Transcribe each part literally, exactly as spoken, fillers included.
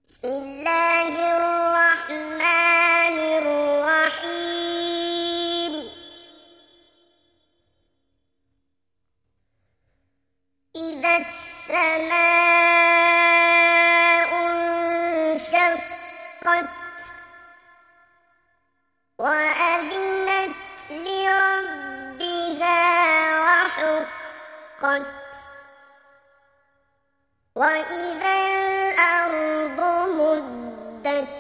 بسم الله الرحمن الرحيم. إذا السماء انشقت وأذنت لربها وحقت وإذا الأرض مدت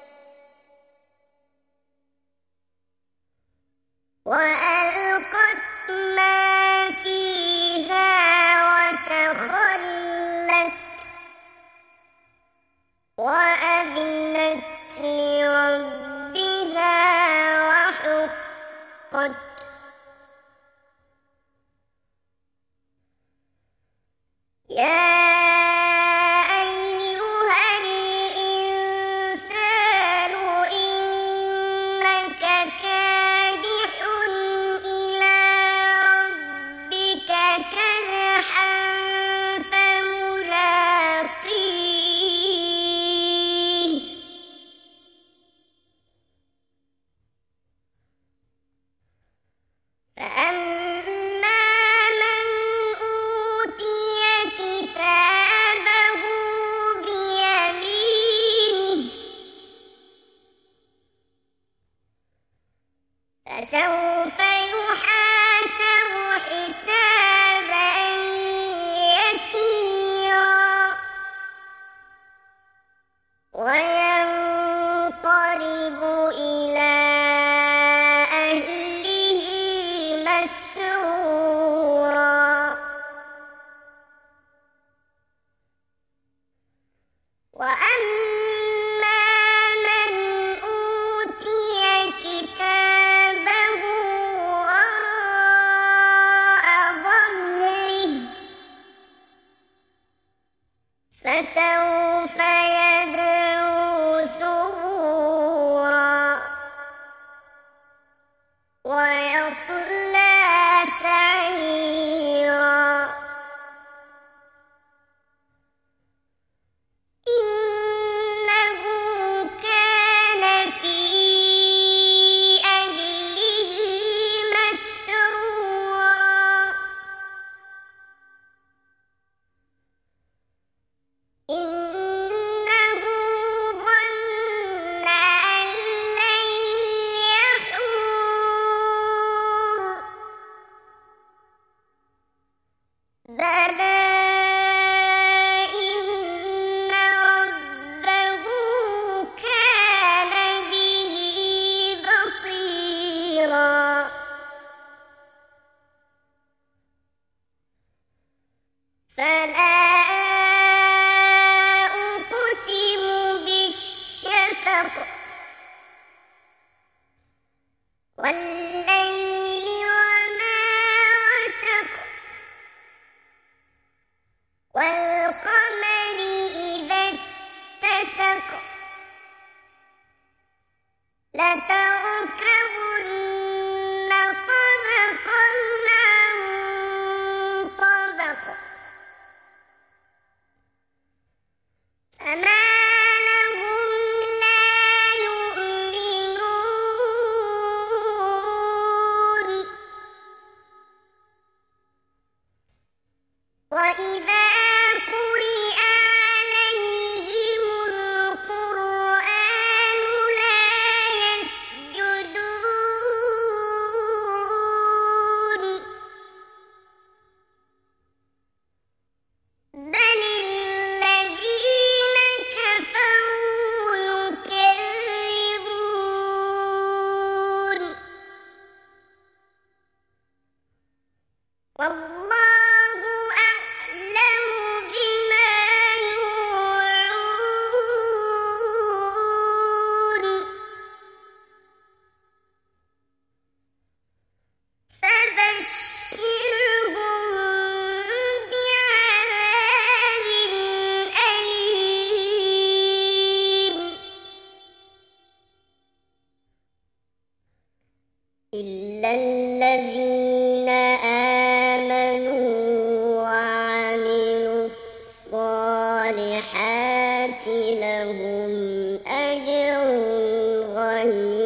وألقت ما فيها وتخلت وأذنت لربها وحقت يا فسوف يحاسب حسابا يسيرا وينقلب إلى أهله مسرورا وأما من أوتي كتابه فسوف يدعو ثبورا ويصلى سعيرا إنه كان في أهله مسرورا إنه ظن أن لن يحور بلى إن ربه كان به بصيرا فلا والليل وما وسق والقمر إذا اتسق لتركبن طبقا عن طبق فما وإذا قرئ عليهم القرآن لا يسجدون بل الذين كفروا يكذبون والله إلا الذين آمنوا وعملوا الصالحات لهم لهم أجر غير